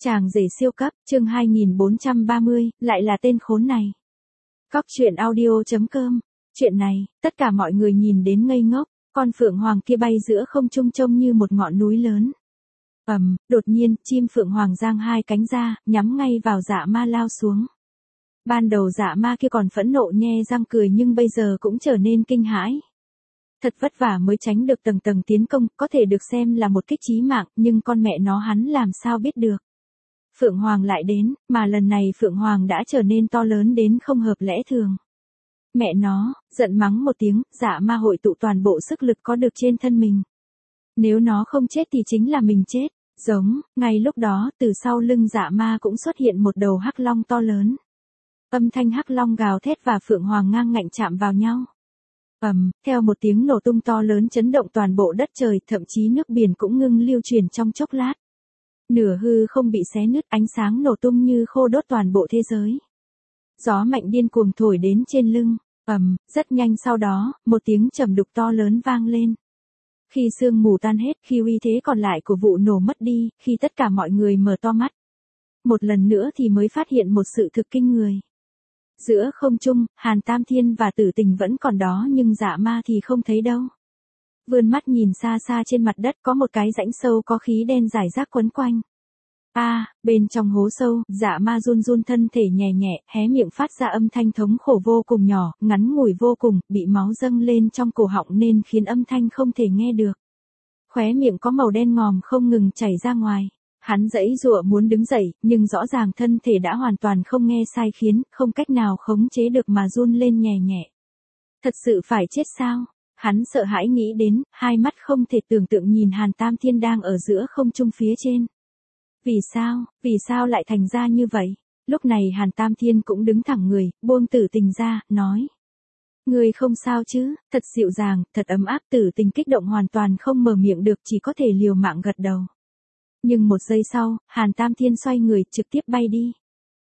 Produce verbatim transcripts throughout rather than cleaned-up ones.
Chàng rể siêu cấp, chương hai nghìn bốn trăm ba mươi, lại là tên khốn này. Cóc truyện audio chấm com. Chuyện này, tất cả mọi người nhìn đến ngây ngốc, con phượng hoàng kia bay giữa không trung trông như một ngọn núi lớn. Ầm, um, đột nhiên, chim phượng hoàng giang hai cánh ra, nhắm ngay vào Dạ Ma lao xuống. Ban đầu Dạ Ma kia còn phẫn nộ nhe răng cười nhưng bây giờ cũng trở nên kinh hãi. Thật vất vả mới tránh được tầng tầng tiến công, có thể được xem là một kích chí mạng, nhưng con mẹ nó hắn làm sao biết được. Phượng Hoàng lại đến, mà lần này Phượng Hoàng đã trở nên to lớn đến không hợp lẽ thường. Mẹ nó, giận mắng một tiếng, Dạ Ma hội tụ toàn bộ sức lực có được trên thân mình. Nếu nó không chết thì chính là mình chết. Giống, ngay lúc đó, từ sau lưng Dạ Ma cũng xuất hiện một đầu hắc long to lớn. Âm thanh hắc long gào thét và Phượng Hoàng ngang ngạnh chạm vào nhau. Ầm, um, theo một tiếng nổ tung to lớn chấn động toàn bộ đất trời, thậm chí nước biển cũng ngưng lưu truyền trong chốc lát. Nửa hư không bị xé nứt, ánh sáng nổ tung như khô đốt toàn bộ thế giới. Gió mạnh điên cuồng thổi đến trên lưng, ầm, um, rất nhanh sau đó, một tiếng trầm đục to lớn vang lên. Khi sương mù tan hết, khi uy thế còn lại của vụ nổ mất đi, khi tất cả mọi người mở to mắt. Một lần nữa thì mới phát hiện một sự thực kinh người. Giữa không trung, Hàn Tam Thiên và Tử Tình vẫn còn đó nhưng Dạ Ma thì không thấy đâu. Vươn mắt nhìn xa xa trên mặt đất có một cái rãnh sâu có khí đen rải rác quấn quanh. A, à, bên trong hố sâu, Dạ Ma run run thân thể nhẹ nhẹ, hé miệng phát ra âm thanh thống khổ vô cùng nhỏ, ngắn ngủi vô cùng, bị máu dâng lên trong cổ họng nên khiến âm thanh không thể nghe được. Khóe miệng có màu đen ngòm không ngừng chảy ra ngoài. Hắn giãy giụa muốn đứng dậy, nhưng rõ ràng thân thể đã hoàn toàn không nghe sai khiến, không cách nào khống chế được mà run lên nhẹ nhẹ. Thật sự phải chết sao? Hắn sợ hãi nghĩ đến, hai mắt không thể tưởng tượng nhìn Hàn Tam Thiên đang ở giữa không trung phía trên. Vì sao, vì sao lại thành ra như vậy? Lúc này Hàn Tam Thiên cũng đứng thẳng người, buông Tử Tình ra, nói. Người không sao chứ, thật dịu dàng, thật ấm áp. Tử Tình kích động hoàn toàn không mở miệng được, chỉ có thể liều mạng gật đầu. Nhưng một giây sau, Hàn Tam Thiên xoay người, trực tiếp bay đi.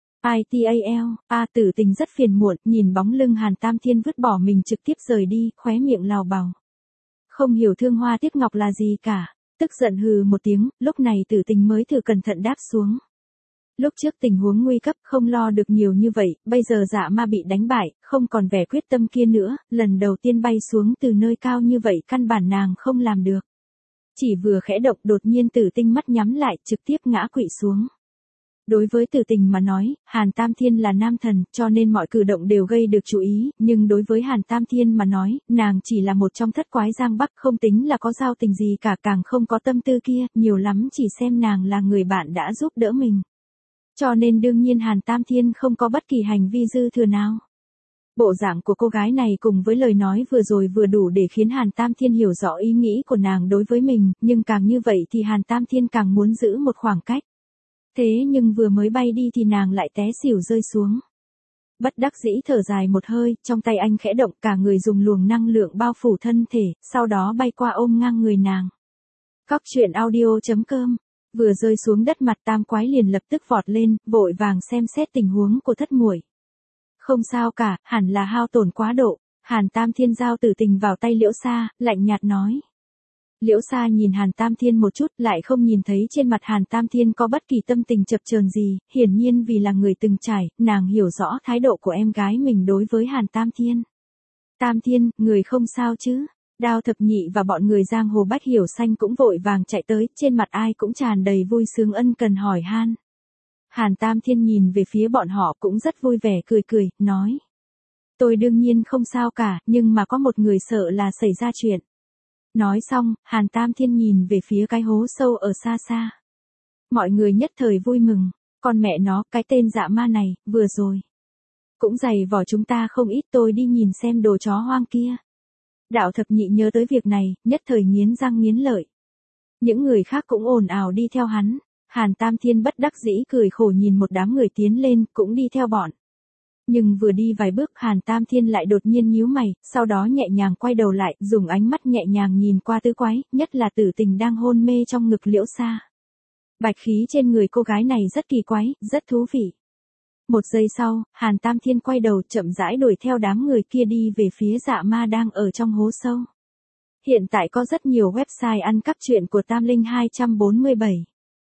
i tê a lờ, a Tử Tình rất phiền muộn, nhìn bóng lưng Hàn Tam Thiên vứt bỏ mình trực tiếp rời đi, khóe miệng lào bào. Không hiểu thương hoa tiếc ngọc là gì cả, tức giận hừ một tiếng, lúc này Tử Tình mới thử cẩn thận đáp xuống. Lúc trước tình huống nguy cấp không lo được nhiều như vậy, bây giờ Dạ Ma bị đánh bại, không còn vẻ quyết tâm kia nữa, lần đầu tiên bay xuống từ nơi cao như vậy căn bản nàng không làm được. Chỉ vừa khẽ động đột nhiên Tử Tình mắt nhắm lại, trực tiếp ngã quỵ xuống. Đối với Tử Tình mà nói, Hàn Tam Thiên là nam thần, cho nên mọi cử động đều gây được chú ý, nhưng đối với Hàn Tam Thiên mà nói, nàng chỉ là một trong thất quái giang bắc, không tính là có giao tình gì cả, càng không có tâm tư kia, nhiều lắm chỉ xem nàng là người bạn đã giúp đỡ mình. Cho nên đương nhiên Hàn Tam Thiên không có bất kỳ hành vi dư thừa nào. Bộ dạng của cô gái này cùng với lời nói vừa rồi vừa đủ để khiến Hàn Tam Thiên hiểu rõ ý nghĩ của nàng đối với mình, nhưng càng như vậy thì Hàn Tam Thiên càng muốn giữ một khoảng cách. Thế nhưng vừa mới bay đi thì nàng lại té xỉu rơi xuống. Bất đắc dĩ thở dài một hơi, trong tay anh khẽ động, cả người dùng luồng năng lượng bao phủ thân thể, sau đó bay qua ôm ngang người nàng. Cóc truyện audio chấm com. Vừa rơi xuống đất mặt tam quái liền lập tức vọt lên, vội vàng xem xét tình huống của thất muội. Không sao cả, hẳn là hao tổn quá độ. Hàn Tam Thiên giao Tử Tình vào tay Liễu Sa, lạnh nhạt nói. Liễu Sa nhìn Hàn Tam Thiên một chút, lại không nhìn thấy trên mặt Hàn Tam Thiên có bất kỳ tâm tình chập chờn gì, hiển nhiên vì là người từng trải, nàng hiểu rõ thái độ của em gái mình đối với Hàn Tam Thiên. Tam Thiên, người không sao chứ? Đao Thập Nhị và bọn người giang hồ Bách Hiểu Xanh cũng vội vàng chạy tới, trên mặt ai cũng tràn đầy vui sướng ân cần hỏi han. Hàn Tam Thiên nhìn về phía bọn họ cũng rất vui vẻ cười cười, nói. Tôi đương nhiên không sao cả, nhưng mà có một người sợ là xảy ra chuyện. Nói xong, Hàn Tam Thiên nhìn về phía cái hố sâu ở xa xa. Mọi người nhất thời vui mừng, con mẹ nó, cái tên Dạ Ma này, vừa rồi. Cũng giày vò chúng ta không ít, tôi đi nhìn xem đồ chó hoang kia. Đạo Thập Nhị nhớ tới việc này, nhất thời nghiến răng nghiến lợi. Những người khác cũng ồn ào đi theo hắn. Hàn Tam Thiên bất đắc dĩ cười khổ nhìn một đám người tiến lên, cũng đi theo bọn. Nhưng vừa đi vài bước Hàn Tam Thiên lại đột nhiên nhíu mày, sau đó nhẹ nhàng quay đầu lại, dùng ánh mắt nhẹ nhàng nhìn qua tứ quái, nhất là Tử Tình đang hôn mê trong ngực Liễu Sa. Bạch khí trên người cô gái này rất kỳ quái, rất thú vị. Một giây sau, Hàn Tam Thiên quay đầu chậm rãi đuổi theo đám người kia đi về phía Dạ Ma đang ở trong hố sâu. Hiện tại có rất nhiều website ăn cắp truyện của Tam Linh hai bốn bảy.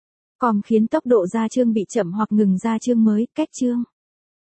com khiến tốc độ ra chương bị chậm hoặc ngừng ra chương mới, cách chương.